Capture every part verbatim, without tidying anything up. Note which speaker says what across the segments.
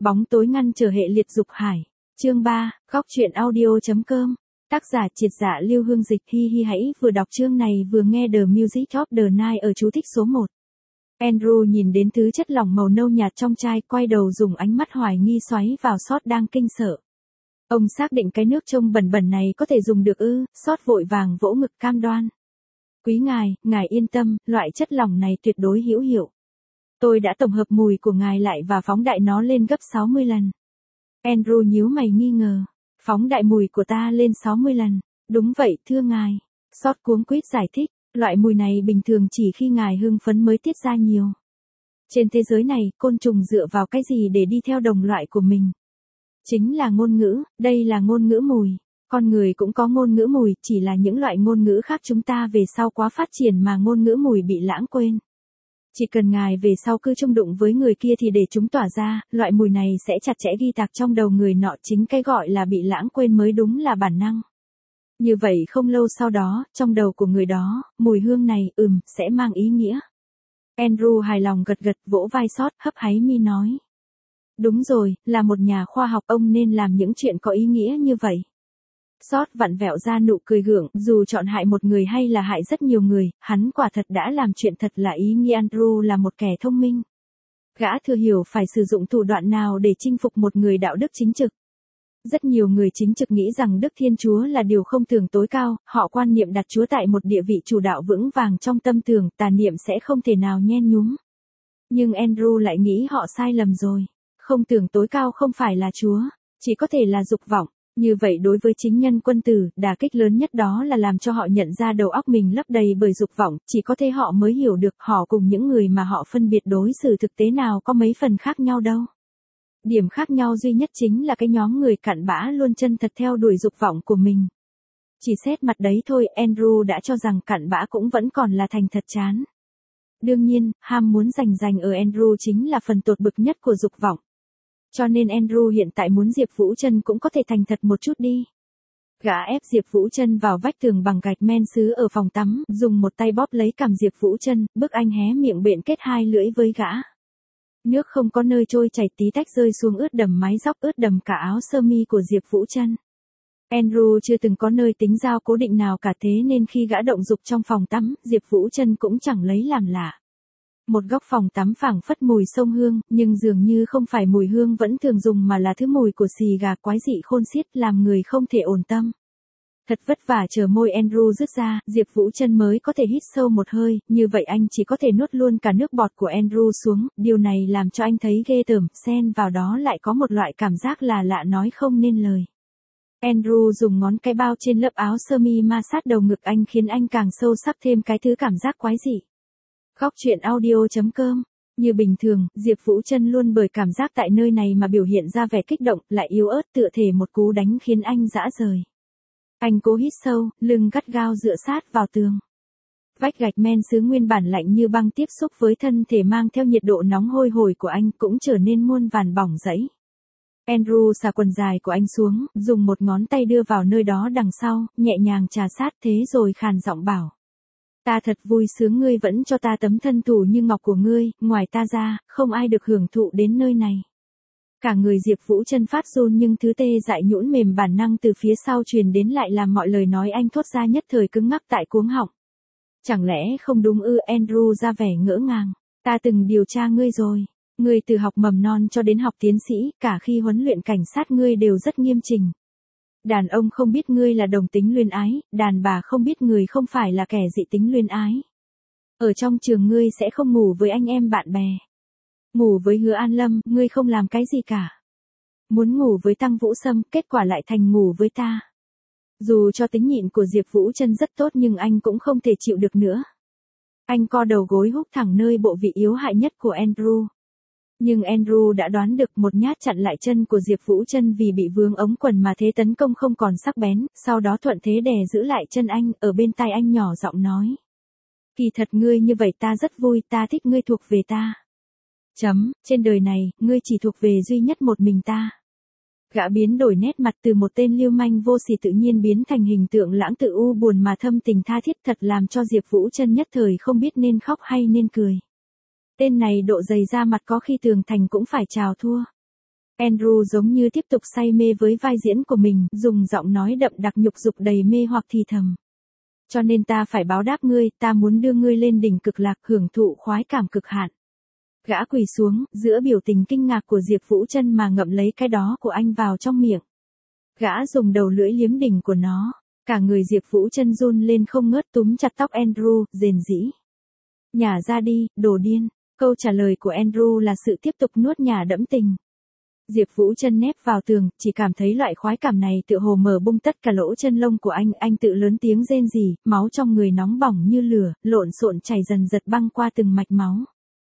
Speaker 1: Bóng tối ngăn trở hệ liệt dục hải. Chương ba, góc truyện audio.com. Tác giả Triệt Dạ Lưu Hương Dịch. Hi hi, hãy vừa đọc chương này vừa nghe The Music of the Night ở chú thích số một. Andrew nhìn đến thứ chất lỏng màu nâu nhạt trong chai, quay đầu dùng ánh mắt hoài nghi xoáy vào Sót đang kinh sợ. Ông xác định cái nước trông bẩn bẩn này có thể dùng được ư? Sót vội vàng vỗ ngực cam đoan. Quý ngài, ngài yên tâm, loại chất lỏng này tuyệt đối hữu hiệu. Tôi đã tổng hợp mùi của ngài lại và phóng đại nó lên gấp sáu mươi lần. Andrew nhíu mày nghi ngờ. Phóng đại mùi của ta lên sáu mươi lần. Đúng vậy, thưa ngài. Sót cuống quýt giải thích. Loại mùi này bình thường chỉ khi ngài hưng phấn mới tiết ra nhiều. Trên thế giới này, côn trùng dựa vào cái gì để đi theo đồng loại của mình? Chính là ngôn ngữ, đây là ngôn ngữ mùi. Con người cũng có ngôn ngữ mùi, chỉ là những loại ngôn ngữ khác chúng ta về sau quá phát triển mà ngôn ngữ mùi bị lãng quên. Chỉ cần ngài về sau cứ chung đụng với người kia thì để chúng tỏa ra, loại mùi này sẽ chặt chẽ ghi tạc trong đầu người nọ, chính cái gọi là bị lãng quên mới đúng là bản năng. Như vậy không lâu sau đó, trong đầu của người đó, mùi hương này, ừm, sẽ mang ý nghĩa. Andrew hài lòng gật gật, vỗ vai Sót, hấp háy mi nói. Đúng rồi, là một nhà khoa học, ông nên làm những chuyện có ý nghĩa như vậy. Sót vặn vẹo ra nụ cười gượng, dù chọn hại một người hay là hại rất nhiều người, hắn quả thật đã làm chuyện thật là ý nghĩa. Andrew là một kẻ thông minh. Gã thừa hiểu phải sử dụng thủ đoạn nào để chinh phục một người đạo đức chính trực. Rất nhiều người chính trực nghĩ rằng Đức Thiên Chúa là điều không tưởng tối cao, họ quan niệm đặt Chúa tại một địa vị chủ đạo vững vàng trong tâm tưởng, tà niệm sẽ không thể nào nhen nhúm. Nhưng Andrew lại nghĩ họ sai lầm rồi. Không tưởng tối cao không phải là Chúa, chỉ có thể là dục vọng. Như vậy đối với chính nhân quân tử, đả kích lớn nhất đó là làm cho họ nhận ra đầu óc mình lấp đầy bởi dục vọng, chỉ có thế họ mới hiểu được họ cùng những người mà họ phân biệt đối xử thực tế nào có mấy phần khác nhau đâu. Điểm khác nhau duy nhất chính là cái nhóm người cặn bã luôn chân thật theo đuổi dục vọng của mình. Chỉ xét mặt đấy thôi, Andrew đã cho rằng cặn bã cũng vẫn còn là thành thật chán. Đương nhiên, ham muốn giành giành ở Andrew chính là phần tột bực nhất của dục vọng. Cho nên Andrew hiện tại muốn Diệp Vũ Trân cũng có thể thành thật một chút đi. Gã ép Diệp Vũ Trân vào vách tường bằng gạch men sứ ở phòng tắm, dùng một tay bóp lấy cằm Diệp Vũ Trân, bức anh hé miệng bện kết hai lưỡi với gã. Nước không có nơi trôi chảy, tí tách rơi xuống ướt đầm mái tóc, ướt đầm cả áo sơ mi của Diệp Vũ Trân. Andrew chưa từng có nơi tính giao cố định nào cả, thế nên khi gã động dục trong phòng tắm, Diệp Vũ Trân cũng chẳng lấy làm lạ. Một góc phòng tắm phảng phất mùi sông hương, nhưng dường như không phải mùi hương vẫn thường dùng mà là thứ mùi của xì gà quái dị khôn xiết, làm người không thể ổn tâm. Thật vất vả chờ môi Andrew rứt ra, Diệp Vũ Trân mới có thể hít sâu một hơi, như vậy anh chỉ có thể nuốt luôn cả nước bọt của Andrew xuống, điều này làm cho anh thấy ghê tởm, xen vào đó lại có một loại cảm giác là lạ nói không nên lời. Andrew dùng ngón cái bao trên lớp áo sơ mi ma sát đầu ngực anh, khiến anh càng sâu sắc thêm cái thứ cảm giác quái dị. Góc truyện audio.com. Như bình thường, Diệp Vũ Trân luôn bởi cảm giác tại nơi này mà biểu hiện ra vẻ kích động, lại yếu ớt tựa thể một cú đánh khiến anh rã rời. Anh cố hít sâu, lưng gắt gao dựa sát vào tường. Vách gạch men sứ nguyên bản lạnh như băng tiếp xúc với thân thể mang theo nhiệt độ nóng hôi hổi của anh cũng trở nên muôn vàn bỏng rẫy. Andrew xả quần dài của anh xuống, dùng một ngón tay đưa vào nơi đó đằng sau, nhẹ nhàng trà sát thế rồi khàn giọng bảo. Ta thật vui sướng ngươi vẫn cho ta tấm thân thủ như ngọc của ngươi, ngoài ta ra, không ai được hưởng thụ đến nơi này. Cả người Diệp Vũ Trân phát run, nhưng thứ tê dại nhũn mềm bản năng từ phía sau truyền đến lại làm mọi lời nói anh thốt ra nhất thời cứng ngắc tại cuống họng. Chẳng lẽ không đúng ư? Andrew ra vẻ ngỡ ngàng. Ta từng điều tra ngươi rồi. Ngươi từ học mầm non cho đến học tiến sĩ, cả khi huấn luyện cảnh sát ngươi đều rất nghiêm chỉnh. Đàn ông không biết ngươi là đồng tính luyến ái, đàn bà không biết người không phải là kẻ dị tính luyến ái. Ở trong trường ngươi sẽ không ngủ với anh em bạn bè. Ngủ với Hứa An Lâm, ngươi không làm cái gì cả. Muốn ngủ với Tăng Vũ Sâm, kết quả lại thành ngủ với ta. Dù cho tính nhịn của Diệp Vũ Trân rất tốt nhưng anh cũng không thể chịu được nữa. Anh co đầu gối húc thẳng nơi bộ vị yếu hại nhất của Andrew. Nhưng Andrew đã đoán được, một nhát chặn lại chân của Diệp Vũ Trân vì bị vướng ống quần mà thế tấn công không còn sắc bén, sau đó thuận thế đè giữ lại chân anh, ở bên tai anh nhỏ giọng nói. Kỳ thật ngươi như vậy ta rất vui, ta thích ngươi thuộc về ta. Chấm, trên đời này, ngươi chỉ thuộc về duy nhất một mình ta. Gã biến đổi nét mặt từ một tên lưu manh vô sỉ tự nhiên biến thành hình tượng lãng tự u buồn mà thâm tình tha thiết, thật làm cho Diệp Vũ Trân nhất thời không biết nên khóc hay nên cười. Tên này độ dày da mặt có khi tường thành cũng phải chào thua. Andrew giống như tiếp tục say mê với vai diễn của mình, dùng giọng nói đậm đặc nhục dục đầy mê hoặc thì thầm. Cho nên ta phải báo đáp ngươi, ta muốn đưa ngươi lên đỉnh cực lạc, hưởng thụ khoái cảm cực hạn. Gã quỳ xuống, giữa biểu tình kinh ngạc của Diệp Vũ Trân mà ngậm lấy cái đó của anh vào trong miệng. Gã dùng đầu lưỡi liếm đỉnh của nó, cả người Diệp Vũ Trân run lên không ngớt, túm chặt tóc Andrew, rền rĩ. Nhả ra đi, đồ điên. Câu trả lời của Andrew là sự tiếp tục nuốt nhả đẫm tình. Diệp Vũ Trân nép vào tường, chỉ cảm thấy loại khoái cảm này tựa hồ mở bung tất cả lỗ chân lông của anh, anh tự lớn tiếng rên rỉ, máu trong người nóng bỏng như lửa, lộn xộn chảy dần dật băng qua từng mạch máu.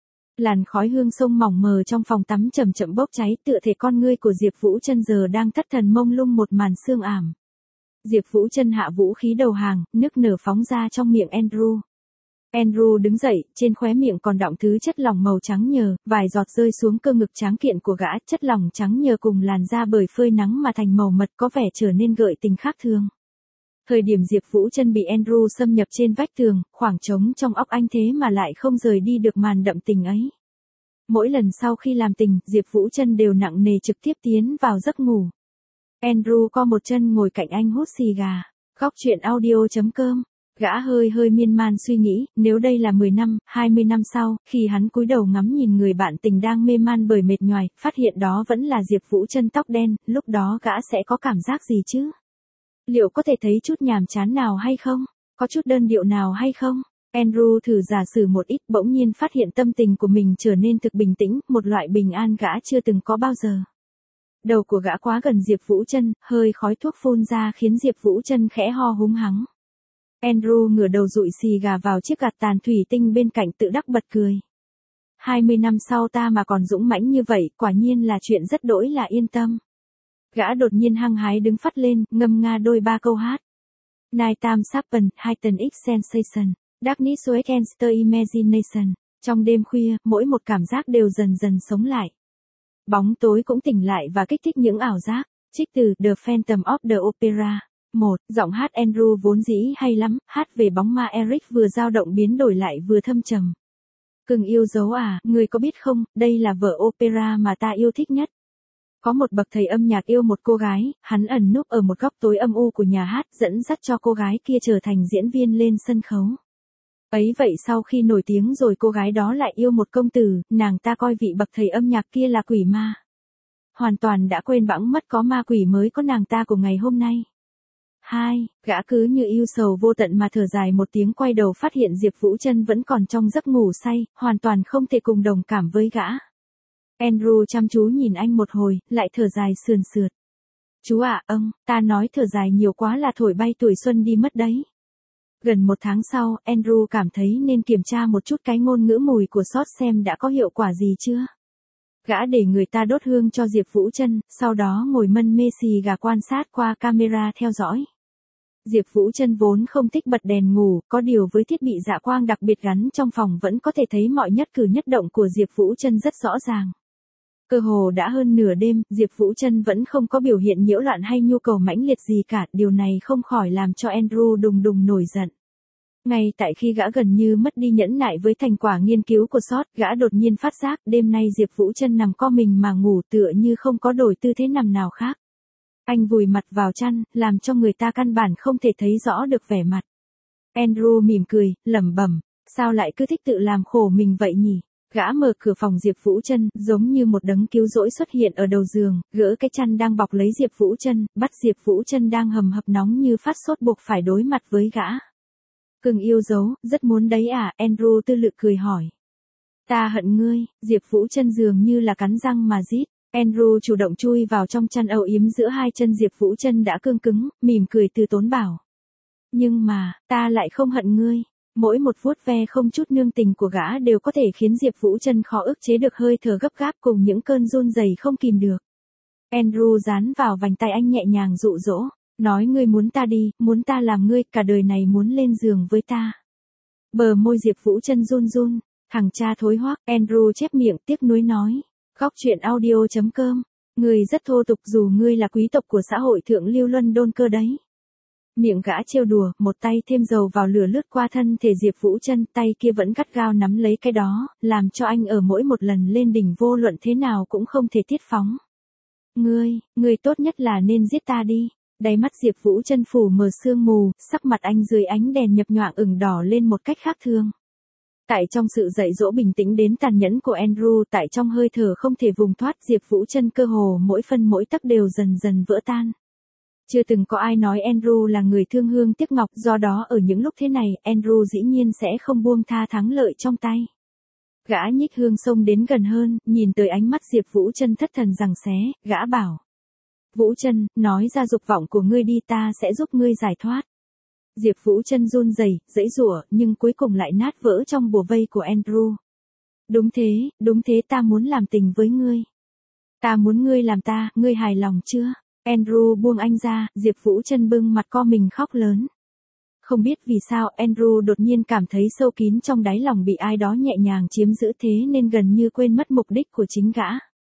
Speaker 1: Làn khói hương sông mỏng mờ trong phòng tắm chậm chậm bốc cháy, tựa thể con ngươi của Diệp Vũ Trân giờ đang thất thần mông lung một màn sương ảm. Diệp Vũ Trân hạ vũ khí đầu hàng, nức nở phóng ra trong miệng Andrew. Andrew đứng dậy, trên khóe miệng còn đọng thứ chất lỏng màu trắng nhờ, vài giọt rơi xuống cơ ngực tráng kiện của gã, chất lỏng trắng nhờ cùng làn da bởi phơi nắng mà thành màu mật có vẻ trở nên gợi tình khác thường. Thời điểm Diệp Vũ Trân bị Andrew xâm nhập trên vách tường, khoảng trống trong óc anh thế mà lại không rời đi được màn đậm tình ấy. Mỗi lần sau khi làm tình, Diệp Vũ Trân đều nặng nề trực tiếp tiến vào giấc ngủ. Andrew co một chân ngồi cạnh anh hút xì gà. Góc chuyện audio chấm com. Gã hơi hơi miên man suy nghĩ, nếu đây là mười năm, hai mươi năm sau, khi hắn cúi đầu ngắm nhìn người bạn tình đang mê man bởi mệt nhoài, phát hiện đó vẫn là Diệp Vũ Trân tóc đen, lúc đó gã sẽ có cảm giác gì chứ? Liệu có thể thấy chút nhàm chán nào hay không? Có chút đơn điệu nào hay không? Andrew thử giả sử một ít, bỗng nhiên phát hiện tâm tình của mình trở nên thực bình tĩnh, một loại bình an gã chưa từng có bao giờ. Đầu của gã quá gần Diệp Vũ Trân, hơi khói thuốc phun ra khiến Diệp Vũ Trân khẽ ho húng hắng. Andrew ngửa đầu dụi xì gà vào chiếc gạt tàn thủy tinh bên cạnh tự đắc bật cười. hai mươi năm sau ta mà còn dũng mãnh như vậy, quả nhiên là chuyện rất đỗi là yên tâm. Gã đột nhiên hăng hái đứng phắt lên, ngâm nga đôi ba câu hát. Nighttime Serpent, Heighten X Sensation, Darkness Awakens the Imagination. Trong đêm khuya, mỗi một cảm giác đều dần dần sống lại. Bóng tối cũng tỉnh lại và kích thích những ảo giác. Trích từ The Phantom of the Opera. một. Giọng hát Andrew vốn dĩ hay lắm, hát về bóng ma Eric vừa dao động biến đổi lại vừa thâm trầm. Cưng yêu dấu à, người có biết không, đây là vở opera mà ta yêu thích nhất. Có một bậc thầy âm nhạc yêu một cô gái, hắn ẩn núp ở một góc tối âm u của nhà hát, dẫn dắt cho cô gái kia trở thành diễn viên lên sân khấu. Ấy vậy sau khi nổi tiếng rồi cô gái đó lại yêu một công tử, nàng ta coi vị bậc thầy âm nhạc kia là quỷ ma. Hoàn toàn đã quên bẵng mất có ma quỷ mới có nàng ta của ngày hôm nay. hai. Gã cứ như yêu sầu vô tận mà thở dài một tiếng, quay đầu phát hiện Diệp Vũ Trân vẫn còn trong giấc ngủ say, hoàn toàn không thể cùng đồng cảm với gã. Andrew chăm chú nhìn anh một hồi, lại thở dài sườn sượt. Chú ạ, à, ông, ta nói thở dài nhiều quá là thổi bay tuổi xuân đi mất đấy. Gần một tháng sau, Andrew cảm thấy nên kiểm tra một chút cái ngôn ngữ mùi của sót xem đã có hiệu quả gì chưa. Gã để người ta đốt hương cho Diệp Vũ Trân, sau đó ngồi mân mê xì gà quan sát qua camera theo dõi. Diệp Vũ Trân vốn không thích bật đèn ngủ, có điều với thiết bị dạ quang đặc biệt gắn trong phòng vẫn có thể thấy mọi nhất cử nhất động của Diệp Vũ Trân rất rõ ràng. Cơ hồ đã hơn nửa đêm, Diệp Vũ Trân vẫn không có biểu hiện nhiễu loạn hay nhu cầu mãnh liệt gì cả, điều này không khỏi làm cho Andrew đùng đùng nổi giận. Ngay tại khi gã gần như mất đi nhẫn nại với thành quả nghiên cứu của sót, gã đột nhiên phát giác, đêm nay Diệp Vũ Trân nằm co mình mà ngủ tựa như không có đổi tư thế nằm nào khác. Anh vùi mặt vào chăn, làm cho người ta căn bản không thể thấy rõ được vẻ mặt. Andrew mỉm cười, lẩm bẩm, sao lại cứ thích tự làm khổ mình vậy nhỉ? Gã mở cửa phòng Diệp Vũ Trân, giống như một đấng cứu rỗi xuất hiện ở đầu giường, gỡ cái chăn đang bọc lấy Diệp Vũ Trân, bắt Diệp Vũ Trân đang hầm hập nóng như phát sốt buộc phải đối mặt với gã. Cưng yêu dấu, rất muốn đấy à, Andrew tư lự cười hỏi. Ta hận ngươi, Diệp Vũ Trân dường như là cắn răng mà rít. Andrew chủ động chui vào trong chăn âu yếm giữa hai chân Diệp Vũ Trân đã cương cứng, mỉm cười từ tốn bảo. Nhưng mà, ta lại không hận ngươi. Mỗi một vuốt ve không chút nương tình của gã đều có thể khiến Diệp Vũ Trân khó ức chế được hơi thở gấp gáp cùng những cơn run rẩy không kìm được. Andrew dán vào vành tay anh nhẹ nhàng dụ dỗ, nói ngươi muốn ta đi, muốn ta làm ngươi, cả đời này muốn lên giường với ta. Bờ môi Diệp Vũ Trân run run, thằng cha thối hoác, Andrew chép miệng tiếc nuối nói. Góc chuyện audio chấm com, ngươi rất thô tục dù ngươi là quý tộc của xã hội thượng lưu London cơ đấy. Miệng gã trêu đùa, một tay thêm dầu vào lửa lướt qua thân thể Diệp Vũ Trân, tay kia vẫn gắt gao nắm lấy cái đó, làm cho anh ở mỗi một lần lên đỉnh vô luận thế nào cũng không thể tiết phóng. Ngươi, ngươi tốt nhất là nên giết ta đi. Đáy mắt Diệp Vũ Trân phủ mờ sương mù, sắc mặt anh dưới ánh đèn nhập nhoạng ửng đỏ lên một cách khác thường. Tại trong sự dạy dỗ bình tĩnh đến tàn nhẫn của Andrew, tại trong hơi thở không thể vùng thoát, Diệp Vũ Trân cơ hồ mỗi phân mỗi tấc đều dần dần vỡ tan. Chưa từng có ai nói Andrew là người thương hương tiếc ngọc, do đó ở những lúc thế này, Andrew dĩ nhiên sẽ không buông tha thắng lợi trong tay. Gã nhích hương xông đến gần hơn, nhìn tới ánh mắt Diệp Vũ Trân thất thần giằng xé, gã bảo. Vũ Trân, nói ra dục vọng của ngươi đi, ta sẽ giúp ngươi giải thoát. Diệp Vũ Trân run rẩy, giãy giụa, nhưng cuối cùng lại nát vỡ trong bùa vây của Andrew. Đúng thế, đúng thế, ta muốn làm tình với ngươi. Ta muốn ngươi làm ta, ngươi hài lòng chưa? Andrew buông anh ra, Diệp Vũ Trân bưng mặt co mình khóc lớn. Không biết vì sao, Andrew đột nhiên cảm thấy sâu kín trong đáy lòng bị ai đó nhẹ nhàng chiếm giữ, thế nên gần như quên mất mục đích của chính gã.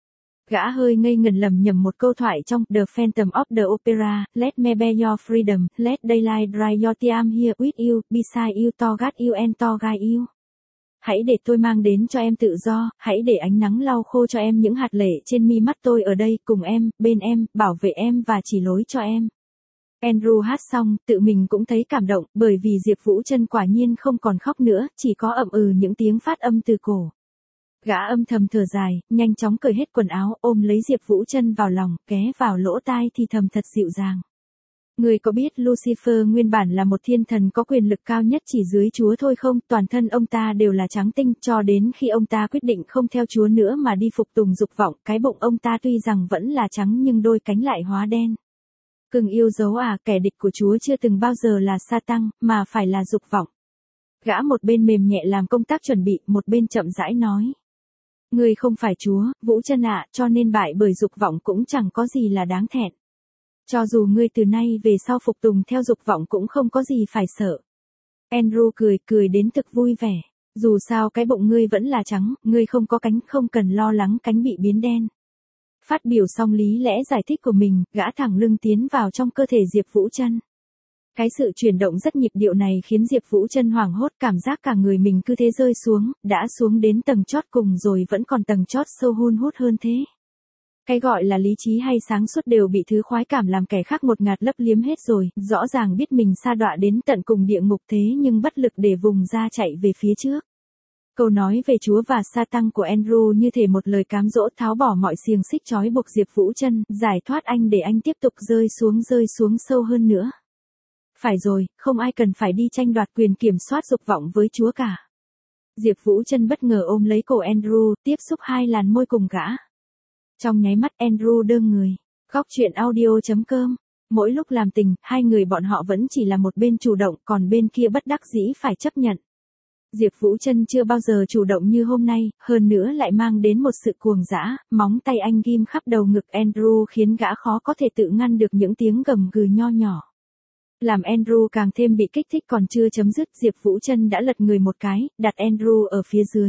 Speaker 1: Gã hơi ngây ngần lẩm nhẩm một câu thoại trong The Phantom of the Opera, Let me be your freedom, let daylight dry your tears, I'm here with you, beside you, to guard you and to guide you. Hãy để tôi mang đến cho em tự do, hãy để ánh nắng lau khô cho em những hạt lệ trên mi mắt, tôi ở đây, cùng em, bên em, bảo vệ em và chỉ lối cho em. Andrew hát xong, tự mình cũng thấy cảm động, bởi vì Diệp Vũ Trân quả nhiên không còn khóc nữa, chỉ có ậm ừ những tiếng phát âm từ cổ. Gã âm thầm thở dài, nhanh chóng cởi hết quần áo, ôm lấy Diệp Vũ Trân vào lòng, ghé vào lỗ tai thì thầm thật dịu dàng. Ngươi có biết Lucifer nguyên bản là một thiên thần có quyền lực cao nhất chỉ dưới Chúa thôi không? Toàn thân ông ta đều là trắng tinh, cho đến khi ông ta quyết định không theo Chúa nữa mà đi phục tùng dục vọng, cái bụng ông ta tuy rằng vẫn là trắng nhưng đôi cánh lại hóa đen. Cưng yêu dấu à, kẻ địch của Chúa chưa từng bao giờ là Sa-tăng, mà phải là dục vọng. Gã một bên mềm nhẹ làm công tác chuẩn bị, một bên chậm rãi nói. Ngươi không phải Chúa, Vũ Trân ạ, cho nên bại bởi dục vọng cũng chẳng có gì là đáng thẹn. Cho dù ngươi từ nay về sau phục tùng theo dục vọng cũng không có gì phải sợ. Andrew cười, cười đến thực vui vẻ. Dù sao cái bụng ngươi vẫn là trắng, ngươi không có cánh, không cần lo lắng cánh bị biến đen. Phát biểu xong lý lẽ giải thích của mình, gã thẳng lưng tiến vào trong cơ thể Diệp Vũ Trân. Cái sự chuyển động rất nhịp điệu này khiến Diệp Vũ Trân hoảng hốt, cảm giác cả người mình cứ thế rơi xuống, đã xuống đến tầng chót cùng rồi vẫn còn tầng chót sâu hun hút hơn thế. Cái gọi là lý trí hay sáng suốt đều bị thứ khoái cảm làm kẻ khác một ngạt lấp liếm hết rồi, rõ ràng biết mình sa đọa đến tận cùng địa ngục thế nhưng bất lực để vùng ra chạy về phía trước. Câu nói về Chúa và Sa-tăng của Andrew như thể một lời cám dỗ tháo bỏ mọi xiềng xích trói buộc Diệp Vũ Trân, giải thoát anh để anh tiếp tục rơi xuống rơi xuống sâu hơn nữa. Phải rồi, không ai cần phải đi tranh đoạt quyền kiểm soát dục vọng với Chúa cả. Diệp Vũ Trân bất ngờ ôm lấy cổ Andrew, tiếp xúc hai làn môi cùng gã. Trong nháy mắt Andrew đơ người. Góc truyện audio chấm com. Mỗi lúc làm tình, hai người bọn họ vẫn chỉ là một bên chủ động, còn bên kia bất đắc dĩ phải chấp nhận. Diệp Vũ Trân chưa bao giờ chủ động như hôm nay, hơn nữa lại mang đến một sự cuồng dã, móng tay anh ghim khắp đầu ngực Andrew khiến gã khó có thể tự ngăn được những tiếng gầm gừ nho nhỏ. Làm Andrew càng thêm bị kích thích còn chưa chấm dứt, Diệp Vũ Trân đã lật người một cái, đặt Andrew ở phía dưới.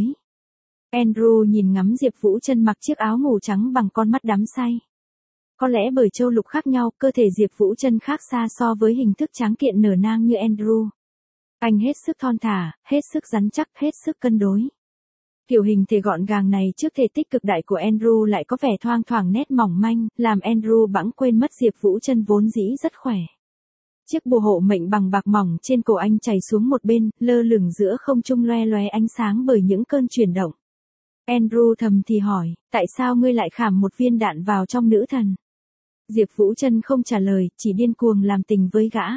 Speaker 1: Andrew nhìn ngắm Diệp Vũ Trân mặc chiếc áo ngủ trắng bằng con mắt đắm say. Có lẽ bởi châu lục khác nhau, cơ thể Diệp Vũ Trân khác xa so với hình thức tráng kiện nở nang như Andrew. Anh hết sức thon thả, hết sức rắn chắc, hết sức cân đối. Kiểu hình thể gọn gàng này trước thể tích cực đại của Andrew lại có vẻ thoang thoảng nét mỏng manh, làm Andrew bẵng quên mất Diệp Vũ Trân vốn dĩ rất khỏe. Chiếc bùa hộ mệnh bằng bạc mỏng trên cổ anh chảy xuống một bên, lơ lửng giữa không trung loe loé ánh sáng bởi những cơn chuyển động. Andrew thầm thì hỏi, tại sao ngươi lại khảm một viên đạn vào trong nữ thần? Diệp Vũ Trân không trả lời, chỉ điên cuồng làm tình với gã.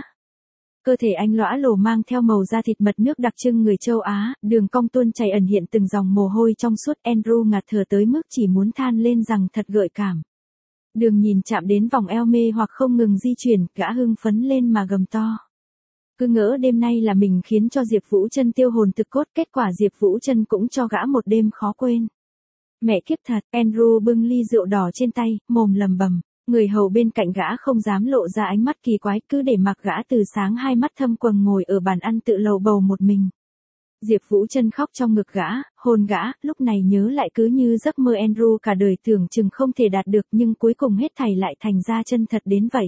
Speaker 1: Cơ thể anh lõa lồ mang theo màu da thịt mật nước đặc trưng người châu Á, đường cong tuôn chảy ẩn hiện từng dòng mồ hôi trong suốt. Andrew ngạt thở tới mức chỉ muốn than lên rằng thật gợi cảm. Đường nhìn chạm đến vòng eo mê hoặc không ngừng di chuyển, gã hưng phấn lên mà gầm to. Cứ ngỡ đêm nay là mình khiến cho Diệp Vũ Trân tiêu hồn thực cốt, kết quả Diệp Vũ Trân cũng cho gã một đêm khó quên. Mẹ kiếp thật, Andrew bưng ly rượu đỏ trên tay, mồm lầm bầm. Người hầu bên cạnh gã không dám lộ ra ánh mắt kỳ quái, cứ để mặc gã từ sáng hai mắt thâm quầng ngồi ở bàn ăn tự lầu bầu một mình. Diệp Vũ Trân khóc trong ngực gã, hôn gã, lúc này nhớ lại cứ như giấc mơ Andrew cả đời tưởng chừng không thể đạt được nhưng cuối cùng hết thảy lại thành ra chân thật đến vậy.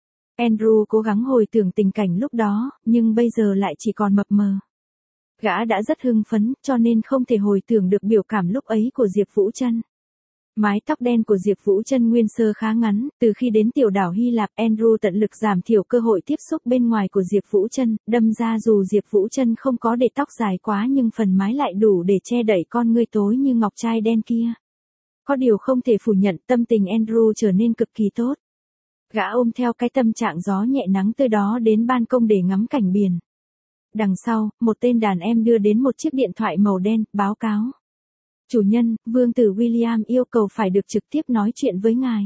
Speaker 1: Andrew cố gắng hồi tưởng tình cảnh lúc đó, nhưng bây giờ lại chỉ còn mập mờ. Gã đã rất hưng phấn, cho nên không thể hồi tưởng được biểu cảm lúc ấy của Diệp Vũ Trân. Mái tóc đen của Diệp Vũ Trân nguyên sơ khá ngắn, từ khi đến tiểu đảo Hy Lạp, Andrew tận lực giảm thiểu cơ hội tiếp xúc bên ngoài của Diệp Vũ Trân, đâm ra dù Diệp Vũ Trân không có để tóc dài quá nhưng phần mái lại đủ để che đậy con ngươi tối như ngọc trai đen kia. Có điều không thể phủ nhận, tâm tình Andrew trở nên cực kỳ tốt. Gã ôm theo cái tâm trạng gió nhẹ nắng tươi đó đến ban công để ngắm cảnh biển. Đằng sau, một tên đàn em đưa đến một chiếc điện thoại màu đen, báo cáo. Chủ nhân, vương tử William yêu cầu phải được trực tiếp nói chuyện với ngài.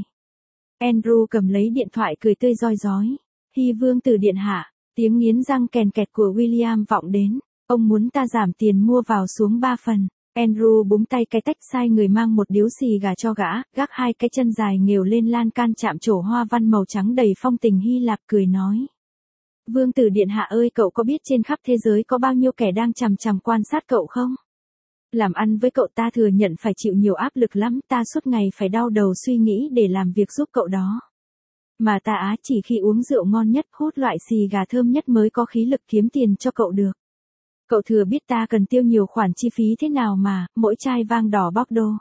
Speaker 1: Andrew cầm lấy điện thoại cười tươi rói rói. Hi vương tử điện hạ, tiếng nghiến răng kèn kẹt của William vọng đến. Ông muốn ta giảm tiền mua vào xuống ba phần. Andrew búng tay cái tách sai người mang một điếu xì gà cho gã, gác hai cái chân dài nghều lên lan can chạm trổ hoa văn màu trắng đầy phong tình Hy Lạp cười nói. Vương tử điện hạ ơi, cậu có biết trên khắp thế giới có bao nhiêu kẻ đang chằm chằm quan sát cậu không? Làm ăn với cậu ta thừa nhận phải chịu nhiều áp lực lắm, ta suốt ngày phải đau đầu suy nghĩ để làm việc giúp cậu đó. Mà ta á chỉ khi uống rượu ngon nhất, hút loại xì gà thơm nhất mới có khí lực kiếm tiền cho cậu được. Cậu thừa biết ta cần tiêu nhiều khoản chi phí thế nào mà, mỗi chai vang đỏ Bordeaux.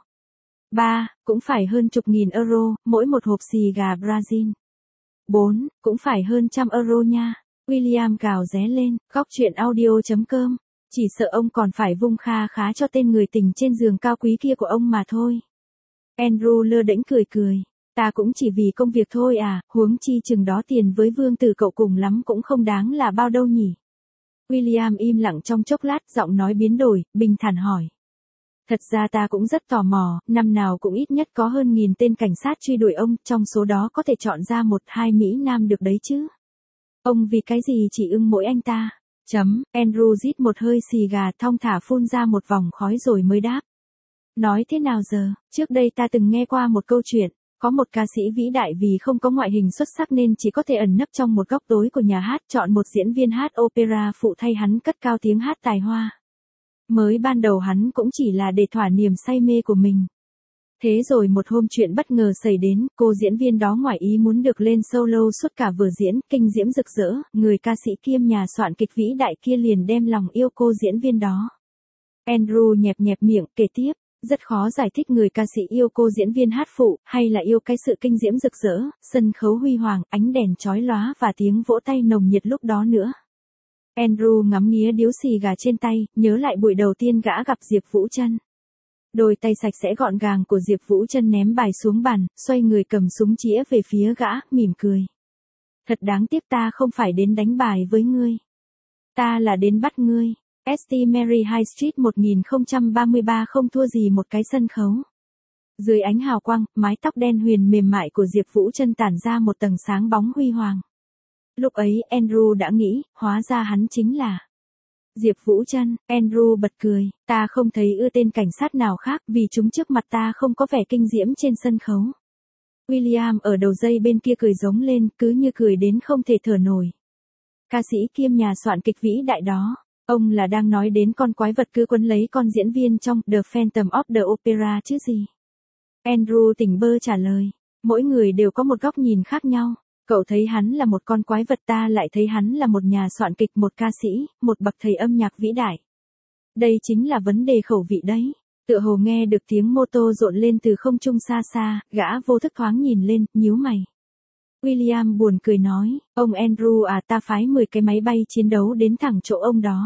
Speaker 1: ba. Cũng phải hơn chục nghìn euro, mỗi một hộp xì gà Brazil. bốn. Cũng phải hơn trăm euro nha. William gào ré lên, góc chuyện audio.com. Chỉ sợ ông còn phải vung kha khá cho tên người tình trên giường cao quý kia của ông mà thôi. Andrew lơ đễnh cười cười. Ta cũng chỉ vì công việc thôi à, huống chi chừng đó tiền với vương tử cậu cùng lắm cũng không đáng là bao đâu nhỉ. William im lặng trong chốc lát, giọng nói biến đổi, bình thản hỏi. Thật ra ta cũng rất tò mò, năm nào cũng ít nhất có hơn nghìn tên cảnh sát truy đuổi ông, trong số đó có thể chọn ra một hai Mỹ Nam được đấy chứ. Ông vì cái gì chỉ ưng mỗi anh ta? Chấm, Andrew rít một hơi xì gà thong thả phun ra một vòng khói rồi mới đáp. Nói thế nào giờ, trước đây ta từng nghe qua một câu chuyện, có một ca sĩ vĩ đại vì không có ngoại hình xuất sắc nên chỉ có thể ẩn nấp trong một góc tối của nhà hát, chọn một diễn viên hát opera phụ thay hắn cất cao tiếng hát tài hoa. Mới ban đầu hắn cũng chỉ là để thỏa niềm say mê của mình. Thế rồi một hôm chuyện bất ngờ xảy đến, cô diễn viên đó ngoài ý muốn được lên solo suốt cả vở diễn, kinh diễm rực rỡ, người ca sĩ kiêm nhà soạn kịch vĩ đại kia liền đem lòng yêu cô diễn viên đó. Andrew nhẹp nhẹp miệng, kể tiếp, rất khó giải thích người ca sĩ yêu cô diễn viên hát phụ, hay là yêu cái sự kinh diễm rực rỡ, sân khấu huy hoàng, ánh đèn chói lóa và tiếng vỗ tay nồng nhiệt lúc đó nữa. Andrew ngắm nghía điếu xì gà trên tay, nhớ lại buổi đầu tiên gã gặp Diệp Vũ Trân. Đôi tay sạch sẽ gọn gàng của Diệp Vũ Trân ném bài xuống bàn, xoay người cầm súng chĩa về phía gã, mỉm cười. Thật đáng tiếc ta không phải đến đánh bài với ngươi. Ta là đến bắt ngươi. ét tê Mary High Street một nghìn không trăm ba mươi ba không thua gì một cái sân khấu. Dưới ánh hào quang, mái tóc đen huyền mềm mại của Diệp Vũ Trân tản ra một tầng sáng bóng huy hoàng. Lúc ấy Andrew đã nghĩ, hóa ra hắn chính là Diệp Vũ Trân. Andrew bật cười, ta không thấy ưa tên cảnh sát nào khác vì chúng trước mặt ta không có vẻ kinh diễm trên sân khấu. William ở đầu dây bên kia cười giống lên, cứ như cười đến không thể thở nổi. Ca sĩ kiêm nhà soạn kịch vĩ đại đó, ông là đang nói đến con quái vật cứ quấn lấy con diễn viên trong The Phantom of the Opera chứ gì? Andrew tỉnh bơ trả lời, mỗi người đều có một góc nhìn khác nhau. Cậu thấy hắn là một con quái vật, ta lại thấy hắn là một nhà soạn kịch, một ca sĩ, một bậc thầy âm nhạc vĩ đại. Đây chính là vấn đề khẩu vị đấy. Tựa hồ nghe được tiếng mô tô rộn lên từ không trung xa xa, gã vô thức thoáng nhìn lên, nhíu mày. William buồn cười nói, ông Andrew à, ta phái mười cái máy bay chiến đấu đến thẳng chỗ ông đó.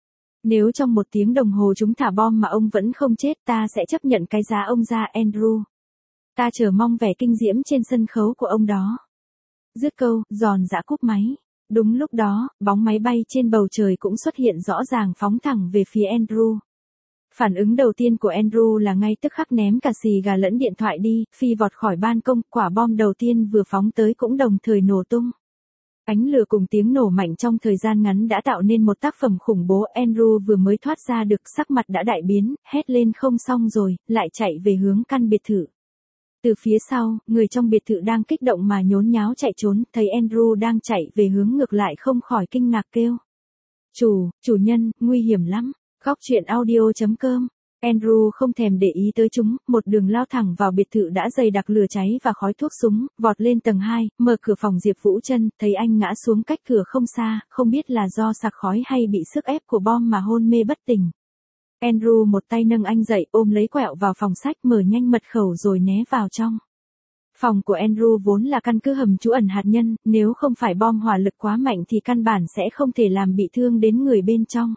Speaker 1: Nếu trong một tiếng đồng hồ chúng thả bom mà ông vẫn không chết, ta sẽ chấp nhận cái giá ông ra Andrew. Ta chờ mong vẻ kinh diễm trên sân khấu của ông đó. Dứt câu, giòn giã cúp máy. Đúng lúc đó, bóng máy bay trên bầu trời cũng xuất hiện rõ ràng phóng thẳng về phía Andrew. Phản ứng đầu tiên của Andrew là ngay tức khắc ném cả xì gà lẫn điện thoại đi, phi vọt khỏi ban công, quả bom đầu tiên vừa phóng tới cũng đồng thời nổ tung. Ánh lửa cùng tiếng nổ mạnh trong thời gian ngắn đã tạo nên một tác phẩm khủng bố. Andrew vừa mới thoát ra được, sắc mặt đã đại biến, hét lên không xong rồi, lại chạy về hướng căn biệt thự. Từ phía sau, người trong biệt thự đang kích động mà nhốn nháo chạy trốn, thấy Andrew đang chạy về hướng ngược lại không khỏi kinh ngạc kêu. Chủ, chủ nhân, nguy hiểm lắm. Góc chuyện audio.com. Andrew không thèm để ý tới chúng, một đường lao thẳng vào biệt thự đã dày đặc lửa cháy và khói thuốc súng, vọt lên tầng hai, mở cửa phòng Diệp Vũ Trân, thấy anh ngã xuống cách cửa không xa, không biết là do sặc khói hay bị sức ép của bom mà hôn mê bất tỉnh. Andrew một tay nâng anh dậy, ôm lấy quẹo vào phòng sách, mở nhanh mật khẩu rồi né vào trong. Phòng của Andrew vốn là căn cứ hầm trú ẩn hạt nhân, nếu không phải bom hỏa lực quá mạnh thì căn bản sẽ không thể làm bị thương đến người bên trong.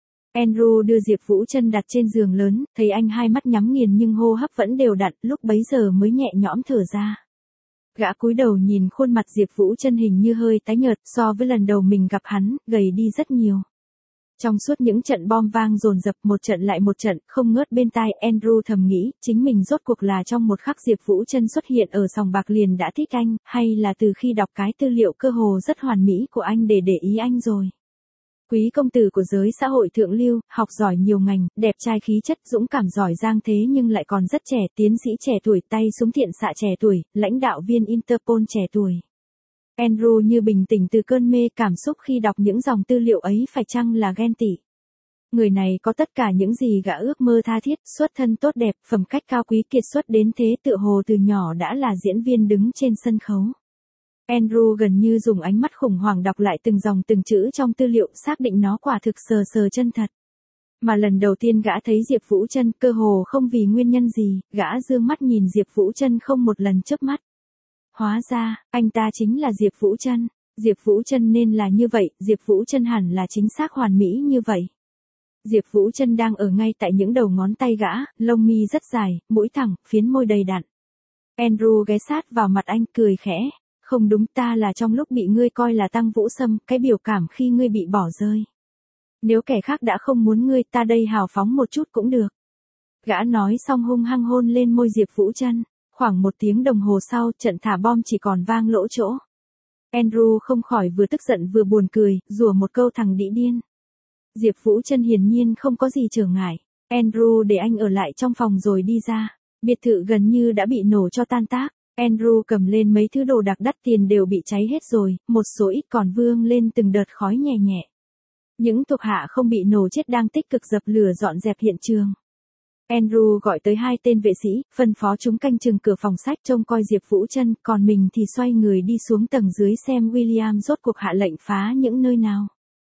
Speaker 1: Andrew đưa Diệp Vũ Trân đặt trên giường lớn, thấy anh hai mắt nhắm nghiền nhưng hô hấp vẫn đều đặn, lúc bấy giờ mới nhẹ nhõm thở ra. Gã cúi đầu nhìn khuôn mặt Diệp Vũ Trân hình như hơi tái nhợt, so với lần đầu mình gặp hắn, gầy đi rất nhiều. Trong suốt những trận bom vang dồn dập một trận lại một trận, không ngớt bên tai, Andrew thầm nghĩ, chính mình rốt cuộc là trong một khắc Diệp Vũ Trân xuất hiện ở sòng bạc liền đã thích anh, hay là từ khi đọc cái tư liệu cơ hồ rất hoàn mỹ của anh để để ý anh rồi. Quý công tử của giới xã hội thượng lưu, học giỏi nhiều ngành, đẹp trai khí chất, dũng cảm giỏi giang thế nhưng lại còn rất trẻ, tiến sĩ trẻ tuổi, tay súng thiện xạ trẻ tuổi, lãnh đạo viên Interpol trẻ tuổi. Andrew như bình tĩnh từ cơn mê cảm xúc khi đọc những dòng tư liệu ấy, phải chăng là ghen tị. Người này có tất cả những gì gã ước mơ tha thiết, xuất thân tốt đẹp, phẩm cách cao quý, kiệt xuất đến thế, tựa hồ từ nhỏ đã là diễn viên đứng trên sân khấu. Andrew gần như dùng ánh mắt khủng hoảng đọc lại từng dòng từng chữ trong tư liệu, xác định nó quả thực sờ sờ chân thật. Mà lần đầu tiên gã thấy Diệp Vũ Trân, cơ hồ không vì nguyên nhân gì, gã dương mắt nhìn Diệp Vũ Trân không một lần chớp mắt. Hóa ra, anh ta chính là Diệp Vũ Trân. Diệp Vũ Trân nên là như vậy, Diệp Vũ Trân hẳn là chính xác hoàn mỹ như vậy. Diệp Vũ Trân đang ở ngay tại những đầu ngón tay gã, lông mi rất dài, mũi thẳng, phiến môi đầy đặn. Andrew ghé sát vào mặt anh, cười khẽ. Không đúng, ta là trong lúc bị ngươi coi là Tăng Vũ Sâm, cái biểu cảm khi ngươi bị bỏ rơi. Nếu kẻ khác đã không muốn ngươi, ta đây hào phóng một chút cũng được. Gã nói xong hung hăng hôn lên môi Diệp Vũ Trân. Khoảng một tiếng đồng hồ sau, trận thả bom chỉ còn vang lỗ chỗ. Andrew không khỏi vừa tức giận vừa buồn cười, rủa một câu thằng đĩ điên. Diệp Vũ Trân hiển nhiên không có gì trở ngại. Andrew để anh ở lại trong phòng rồi đi ra. Biệt thự gần như đã bị nổ cho tan tác. Andrew cầm lên mấy thứ đồ đặc đắt, tiền đều bị cháy hết rồi, một số ít còn vương lên từng đợt khói nhẹ nhẹ. Những thuộc hạ không bị nổ chết đang tích cực dập lửa dọn dẹp hiện trường. Andrew gọi tới hai tên vệ sĩ, phân phó chúng canh chừng cửa phòng sách trông coi Diệp Vũ Trân, còn mình thì xoay người đi xuống tầng dưới xem William rốt cuộc hạ lệnh phá những nơi nào.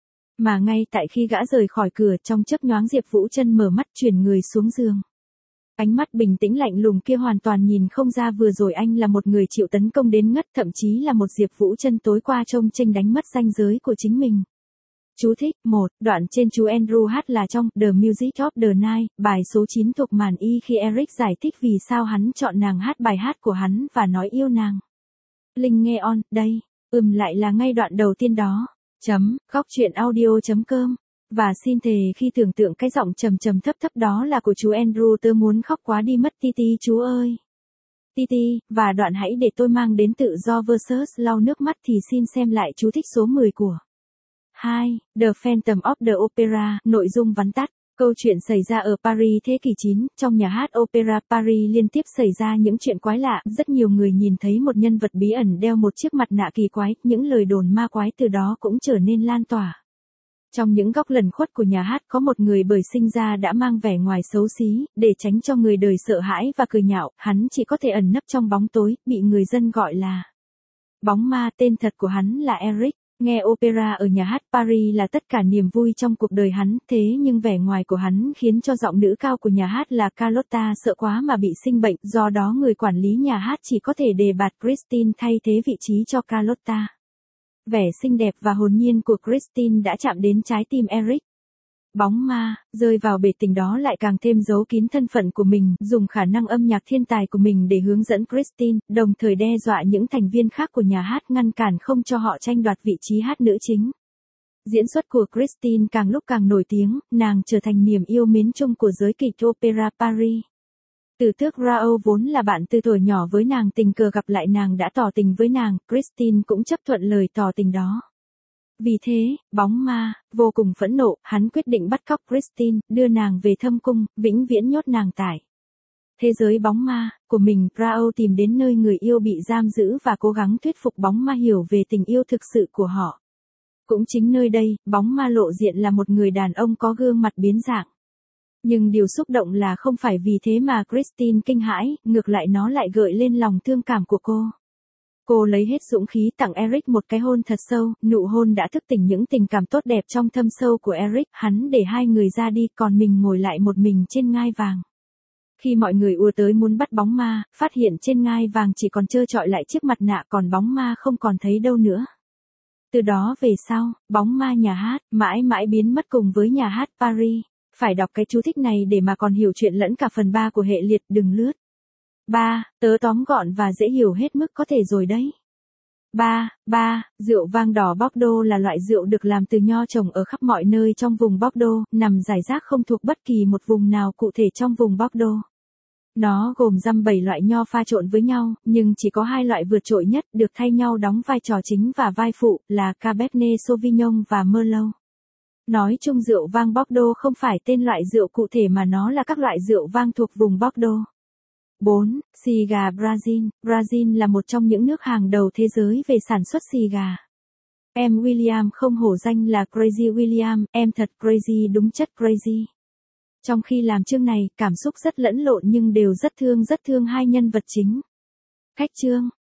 Speaker 1: Mà ngay tại khi gã rời khỏi cửa, trong chớp nhoáng Diệp Vũ Trân mở mắt, chuyển người xuống giường. Ánh mắt bình tĩnh lạnh lùng kia hoàn toàn nhìn không ra vừa rồi anh là một người chịu tấn công đến ngất, thậm chí là một Diệp Vũ Trân tối qua trông chênh đánh mất ranh giới của chính mình. Chú thích, một, đoạn trên chú Andrew hát là trong The Music of the Night, bài số chín thuộc màn Y khi Eric giải thích vì sao hắn chọn nàng hát bài hát của hắn và nói yêu nàng. Linh nghe on, đây, ừm lại là ngay đoạn đầu tiên đó. Chấm, góc truyện audio chấm com. Và xin thề khi tưởng tượng cái giọng trầm trầm thấp thấp đó là của chú Andrew, tớ muốn khóc quá đi mất. Titi chú ơi. Titi, và đoạn hãy để tôi mang đến tự do versus lau nước mắt thì xin xem lại chú thích số mười của. hai. The Phantom of the Opera, nội dung vắn tắt. Câu chuyện xảy ra ở Paris thế kỷ chín, trong nhà hát Opera Paris liên tiếp xảy ra những chuyện quái lạ, rất nhiều người nhìn thấy một nhân vật bí ẩn đeo một chiếc mặt nạ kỳ quái, những lời đồn ma quái từ đó cũng trở nên lan tỏa. Trong những góc lẩn khuất của nhà hát có một người bởi sinh ra đã mang vẻ ngoài xấu xí, để tránh cho người đời sợ hãi và cười nhạo, hắn chỉ có thể ẩn nấp trong bóng tối, bị người dân gọi là bóng ma. Tên thật của hắn là Eric. Nghe opera ở nhà hát Paris là tất cả niềm vui trong cuộc đời hắn, thế nhưng vẻ ngoài của hắn khiến cho giọng nữ cao của nhà hát là Carlotta sợ quá mà bị sinh bệnh, do đó người quản lý nhà hát chỉ có thể đề bạt Christine thay thế vị trí cho Carlotta. Vẻ xinh đẹp và hồn nhiên của Christine đã chạm đến trái tim Eric. Bóng ma, rơi vào bể tình đó lại càng thêm giấu kín thân phận của mình, dùng khả năng âm nhạc thiên tài của mình để hướng dẫn Christine, đồng thời đe dọa những thành viên khác của nhà hát, ngăn cản không cho họ tranh đoạt vị trí hát nữ chính. Diễn xuất của Christine càng lúc càng nổi tiếng, nàng trở thành niềm yêu mến chung của giới kịch opera Paris. Từ tước Rao vốn là bạn từ thuở nhỏ với nàng, tình cờ gặp lại nàng đã tỏ tình với nàng, Christine cũng chấp thuận lời tỏ tình đó. Vì thế, bóng ma, vô cùng phẫn nộ, hắn quyết định bắt cóc Christine, đưa nàng về thâm cung, vĩnh viễn nhốt nàng tại thế giới bóng ma của mình. Rao tìm đến nơi người yêu bị giam giữ và cố gắng thuyết phục bóng ma hiểu về tình yêu thực sự của họ. Cũng chính nơi đây, bóng ma lộ diện là một người đàn ông có gương mặt biến dạng. Nhưng điều xúc động là không phải vì thế mà Christine kinh hãi, ngược lại nó lại gợi lên lòng thương cảm của cô. Cô lấy hết dũng khí tặng Eric một cái hôn thật sâu, nụ hôn đã thức tỉnh những tình cảm tốt đẹp trong thâm sâu của Eric, hắn để hai người ra đi còn mình ngồi lại một mình trên ngai vàng. Khi mọi người ùa tới muốn bắt bóng ma, phát hiện trên ngai vàng chỉ còn trơ trọi lại chiếc mặt nạ còn bóng ma không còn thấy đâu nữa. Từ đó về sau, bóng ma nhà hát, mãi mãi biến mất cùng với nhà hát Paris. Phải đọc cái chú thích này để mà còn hiểu chuyện lẫn cả phần ba của hệ liệt đừng lướt. ba. Tớ tóm gọn và dễ hiểu hết mức có thể rồi đấy. ba. ba. Rượu vang đỏ Bordeaux là loại rượu được làm từ nho trồng ở khắp mọi nơi trong vùng Bordeaux, nằm rải rác không thuộc bất kỳ một vùng nào cụ thể trong vùng Bordeaux. Nó gồm dăm bảy loại nho pha trộn với nhau, nhưng chỉ có hai loại vượt trội nhất được thay nhau đóng vai trò chính và vai phụ là Cabernet Sauvignon và Merlot. Nói chung rượu vang Bordeaux không phải tên loại rượu cụ thể mà nó là các loại rượu vang thuộc vùng Bordeaux. bốn. Xì gà Brazil. Brazil là một trong những nước hàng đầu thế giới về sản xuất xì gà. Em William không hổ danh là Crazy William, em thật crazy đúng chất crazy. Trong khi làm chương này, cảm xúc rất lẫn lộn nhưng đều rất thương rất thương hai nhân vật chính. Cách chương,